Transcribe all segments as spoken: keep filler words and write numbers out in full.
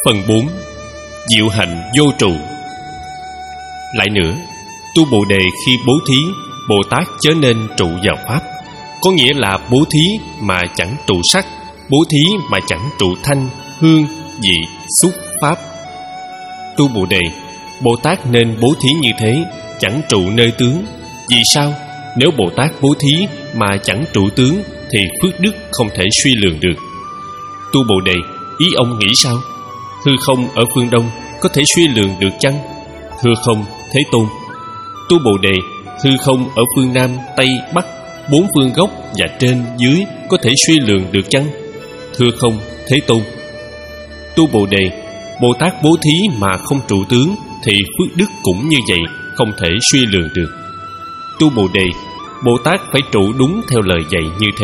Phần bốn. Diệu hạnh vô trụ. Lại nữa, tu Bồ Đề khi bố thí, Bồ Tát chớ nên trụ vào pháp. Có nghĩa là bố thí mà chẳng trụ sắc, bố thí mà chẳng trụ thanh, hương, vị, xúc, pháp. Tu Bồ Đề, Bồ Tát nên bố thí như thế, chẳng trụ nơi tướng. Vì sao? Nếu Bồ Tát bố thí mà chẳng trụ tướng thì phước đức không thể suy lường được. Tu Bồ Đề, ý ông nghĩ sao? Hư không ở phương Đông có thể suy lường được chăng? Thưa không, Thế Tôn. Tu Bồ Đề, hư không ở phương Nam, Tây, Bắc, bốn phương gốc và trên, dưới có thể suy lường được chăng? Thưa không, Thế Tôn. Tu Bồ Đề, Bồ Tát bố thí mà không trụ tướng thì phước đức cũng như vậy, không thể suy lường được. Tu Bồ Đề, Bồ Tát phải trụ đúng theo lời dạy như thế.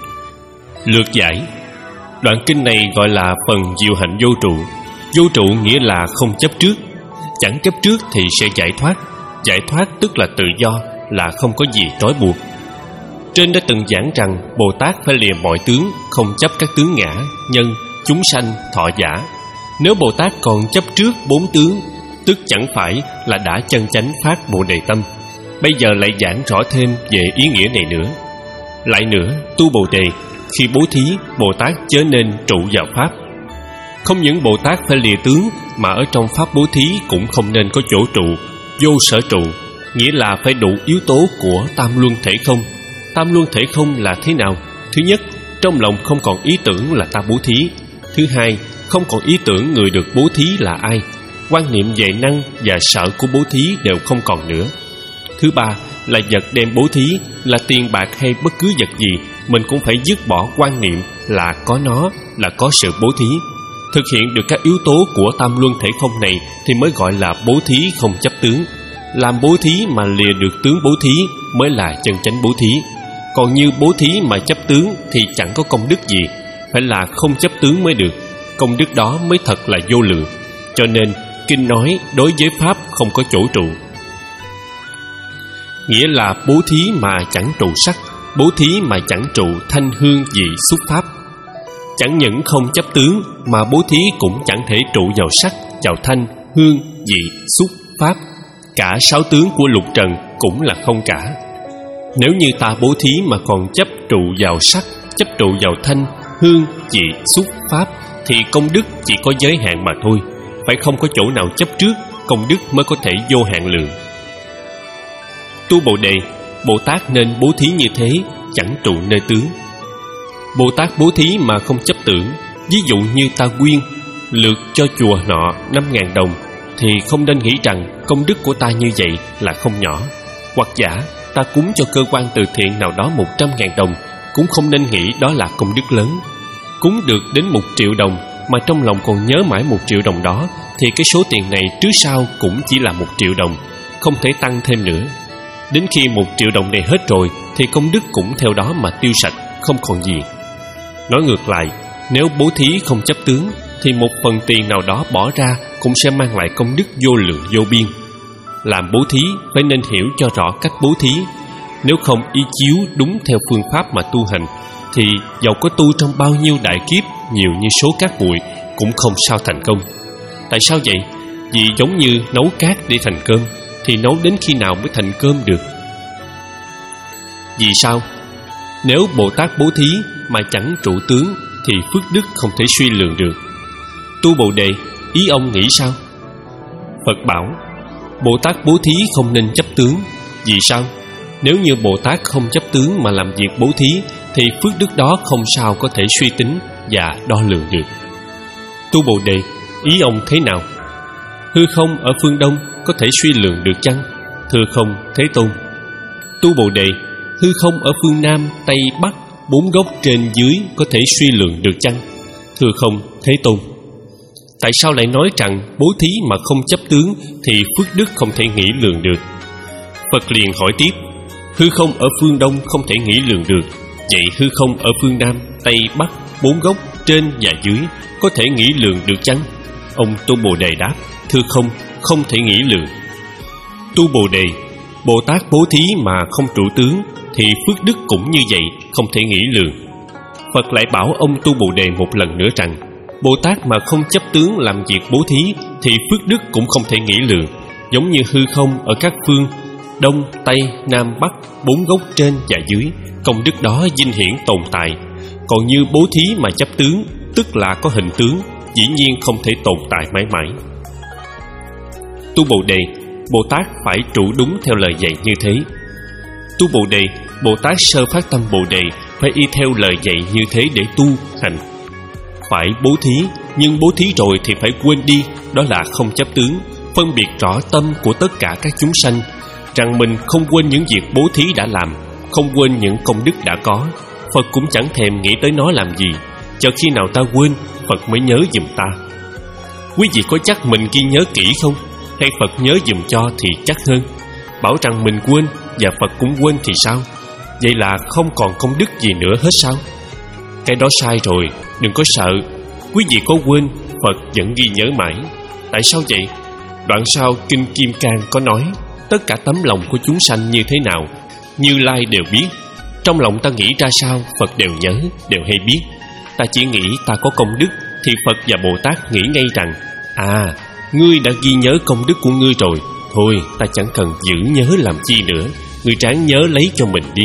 Lược giải. Đoạn kinh này gọi là phần diệu hạnh vô trụ. Vô trụ nghĩa là không chấp trước. Chẳng chấp trước thì sẽ giải thoát. Giải thoát tức là tự do, là không có gì trói buộc. Trên đã từng giảng rằng Bồ Tát phải lìa mọi tướng, không chấp các tướng ngã, nhân, chúng sanh, thọ giả. Nếu Bồ Tát còn chấp trước bốn tướng, tức chẳng phải là đã chân chánh phát Bồ Đề tâm. Bây giờ lại giảng rõ thêm về ý nghĩa này nữa. Lại nữa, tu Bồ Đề, khi bố thí, Bồ Tát chớ nên trụ vào pháp. Không những Bồ Tát phải lìa tướng, mà ở trong pháp bố thí cũng không nên có chỗ trụ, vô sở trụ, nghĩa là phải đủ yếu tố của tam luân thể không. Tam luân thể không là thế nào? Thứ nhất, trong lòng không còn ý tưởng là ta bố thí. Thứ hai, không còn ý tưởng người được bố thí là ai. Quan niệm về năng và sợ của bố thí đều không còn nữa. Thứ ba là vật đem bố thí, là tiền bạc hay bất cứ vật gì, mình cũng phải dứt bỏ quan niệm là có nó, là có sự bố thí. Thực hiện được các yếu tố của tam luân thể không này thì mới gọi là bố thí không chấp tướng. Làm bố thí mà lìa được tướng bố thí mới là chân chánh bố thí. Còn như bố thí mà chấp tướng thì chẳng có công đức gì, phải là không chấp tướng mới được. Công đức đó mới thật là vô lượng. Cho nên kinh nói đối với pháp không có chỗ trụ, nghĩa là bố thí mà chẳng trụ sắc, bố thí mà chẳng trụ thanh, hương, vị, xúc, pháp. Chẳng những không chấp tướng mà bố thí cũng chẳng thể trụ vào sắc, vào thanh, hương, vị, xúc, pháp. Cả sáu tướng của lục trần cũng là không cả. Nếu như ta bố thí mà còn chấp trụ vào sắc, chấp trụ vào thanh, hương, vị, xúc, pháp thì công đức chỉ có giới hạn mà thôi. Phải không có chỗ nào chấp trước, công đức mới có thể vô hạn lượng. Tu Bồ Đề, Bồ Tát nên bố thí như thế, chẳng trụ nơi tướng. Bồ Tát bố thí mà không chấp tưởng. Ví dụ như ta quyên lượt cho chùa nọ năm ngàn đồng, thì không nên nghĩ rằng công đức của ta như vậy là không nhỏ. Hoặc giả ta cúng cho cơ quan từ thiện nào đó một trăm ngàn đồng, cũng không nên nghĩ đó là công đức lớn. Cúng được đến một triệu đồng mà trong lòng còn nhớ mãi một triệu đồng đó, thì cái số tiền này trước sau cũng chỉ là một triệu đồng, không thể tăng thêm nữa. Đến khi một triệu đồng này hết rồi thì công đức cũng theo đó mà tiêu sạch, không còn gì. Nói ngược lại, nếu bố thí không chấp tướng thì một phần tiền nào đó bỏ ra cũng sẽ mang lại công đức vô lượng vô biên. Làm bố thí phải nên hiểu cho rõ cách bố thí. Nếu không y chiếu đúng theo phương pháp mà tu hành thì dầu có tu trong bao nhiêu đại kiếp, nhiều như số cát bụi, cũng không sao thành công. Tại sao vậy? Vì giống như nấu cát để thành cơm, thì nấu đến khi nào mới thành cơm được? Vì sao? Nếu Bồ Tát bố thí mà chẳng trụ tướng thì phước đức không thể suy lường được. Tu Bồ Đề, ý ông nghĩ sao? Phật bảo, Bồ Tát bố thí không nên chấp tướng. Vì sao? Nếu như Bồ Tát không chấp tướng mà làm việc bố thí thì phước đức đó không sao có thể suy tính và đo lường được. Tu Bồ Đề, ý ông thế nào? Hư không ở phương Đông có thể suy lường được chăng? Thưa không, Thế Tôn. Tu Bồ Đề, hư không ở phương Nam, Tây, Bắc, bốn góc trên dưới có thể suy lường được chăng? Thưa không, Thế Tôn. Tại sao lại nói rằng bố thí mà không chấp tướng thì phước đức không thể nghĩ lường được? Phật liền hỏi tiếp, hư không ở phương Đông không thể nghĩ lường được, vậy hư không ở phương Nam, Tây, Bắc, bốn góc trên và dưới có thể nghĩ lường được chăng? Ông Tu Bồ Đề đáp, thưa không, không thể nghĩ lường. Tu Bồ Đề, Bồ Tát bố thí mà không trụ tướng thì phước đức cũng như vậy, không thể nghĩ lường. Phật lại bảo ông Tu Bồ Đề một lần nữa rằng, Bồ Tát mà không chấp tướng làm việc bố thí thì phước đức cũng không thể nghĩ lường. Giống như hư không ở các phương Đông, Tây, Nam, Bắc, bốn góc trên và dưới, công đức đó vinh hiển tồn tại. Còn như bố thí mà chấp tướng, tức là có hình tướng, dĩ nhiên không thể tồn tại mãi mãi. Tu Bồ Đề, Bồ Tát phải trụ đúng theo lời dạy như thế. Tu Bồ Đề, Bồ Tát sơ phát tâm Bồ Đề phải y theo lời dạy như thế để tu hành. Phải bố thí, nhưng bố thí rồi thì phải quên đi, đó là không chấp tướng, phân biệt rõ tâm của tất cả các chúng sanh, rằng mình không quên những việc bố thí đã làm, không quên những công đức đã có. Phật cũng chẳng thèm nghĩ tới nó làm gì, cho khi nào ta quên, Phật mới nhớ giùm ta. Quý vị có chắc mình ghi nhớ kỹ không? Hay Phật nhớ giùm cho thì chắc hơn? Bảo rằng mình quên và Phật cũng quên thì sao? Vậy là không còn công đức gì nữa hết sao? Cái đó sai rồi, đừng có sợ. Quý vị có quên, Phật vẫn ghi nhớ mãi. Tại sao vậy? Đoạn sau Kinh Kim Cang có nói, tất cả tấm lòng của chúng sanh như thế nào, Như Lai đều biết. Trong lòng ta nghĩ ra sao, Phật đều nhớ, đều hay biết. Ta chỉ nghĩ ta có công đức, thì Phật và Bồ Tát nghĩ ngay rằng, à, ngươi đã ghi nhớ công đức của ngươi rồi, thôi ta chẳng cần giữ nhớ làm chi nữa, ngươi ráng nhớ lấy cho mình đi.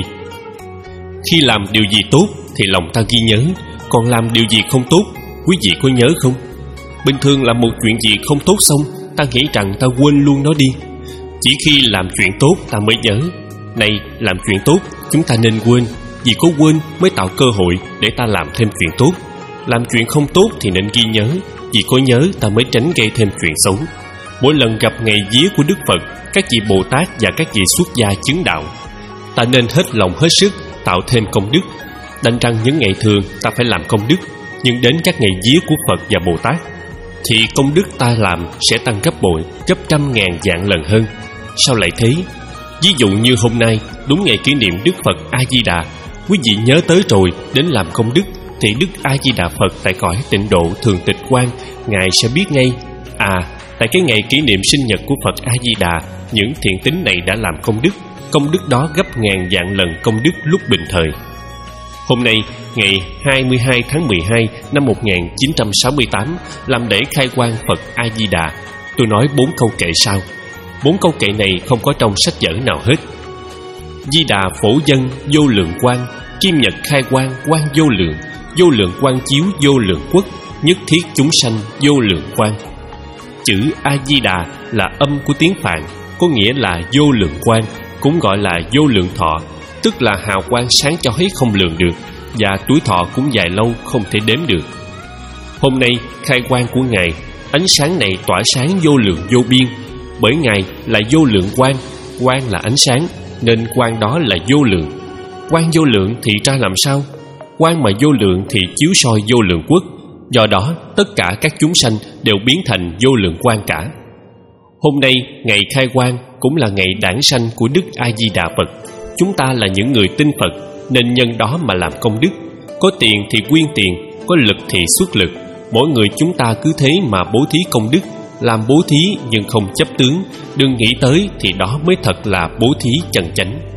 Khi làm điều gì tốt thì lòng ta ghi nhớ, còn làm điều gì không tốt, quý vị có nhớ không? Bình thường làm một chuyện gì không tốt xong, ta nghĩ rằng ta quên luôn nó đi. Chỉ khi làm chuyện tốt ta mới nhớ. Này, làm chuyện tốt chúng ta nên quên, vì có quên mới tạo cơ hội để ta làm thêm chuyện tốt. Làm chuyện không tốt thì nên ghi nhớ, vì có nhớ ta mới tránh gây thêm chuyện xấu. Mỗi lần gặp ngày vía của Đức Phật, các vị Bồ Tát và các vị xuất gia chứng đạo, ta nên hết lòng hết sức tạo thêm công đức. Đành rằng những ngày thường ta phải làm công đức, nhưng đến các ngày vía của Phật và Bồ Tát thì công đức ta làm sẽ tăng gấp bội, gấp trăm ngàn vạn lần hơn. Sao lại thế? Ví dụ như hôm nay đúng ngày kỷ niệm Đức Phật A-di-đà, quý vị nhớ tới rồi đến làm công đức, thì Đức A-di-đà Phật tại cõi Tịnh Độ Thường Tịch Quan, Ngài sẽ biết ngay, à, tại cái ngày kỷ niệm sinh nhật của Phật A-di-đà, những thiện tín này đã làm công đức. Công đức đó gấp ngàn vạn lần công đức lúc bình thời. Hôm nay, ngày hai mươi hai tháng mười hai năm một nghìn chín trăm sáu mươi tám, làm lễ khai quang Phật A-di-đà, tôi nói bốn câu kệ sau. Bốn câu kệ này không có trong sách vở nào hết. Di Đà phổ dân vô lượng quang, kim nhật khai quang quang vô lượng, vô lượng quang chiếu vô lượng quốc, nhất thiết chúng sanh vô lượng quang. Chữ A-di-đà là âm của tiếng Phạn, có nghĩa là vô lượng quang, cũng gọi là vô lượng thọ, tức là hào quang sáng chói không lường được, và tuổi thọ cũng dài lâu không thể đếm được. Hôm nay khai quang của Ngài, ánh sáng này tỏa sáng vô lượng vô biên, bởi Ngài là vô lượng quang, quang là ánh sáng, nên quang đó là vô lượng. Quang vô lượng thì ra làm sao? Quang mà vô lượng thì chiếu soi vô lượng quốc, do đó tất cả các chúng sanh đều biến thành vô lượng quang cả. Hôm nay ngày khai quang cũng là ngày đản sanh của Đức A-di-đà Phật. Chúng ta là những người tin Phật, nên nhân đó mà làm công đức. Có tiền thì quyên tiền, có lực thì xuất lực. Mỗi người chúng ta cứ thế mà bố thí công đức. Làm bố thí nhưng không chấp tướng, đừng nghĩ tới thì đó mới thật là bố thí chân chánh.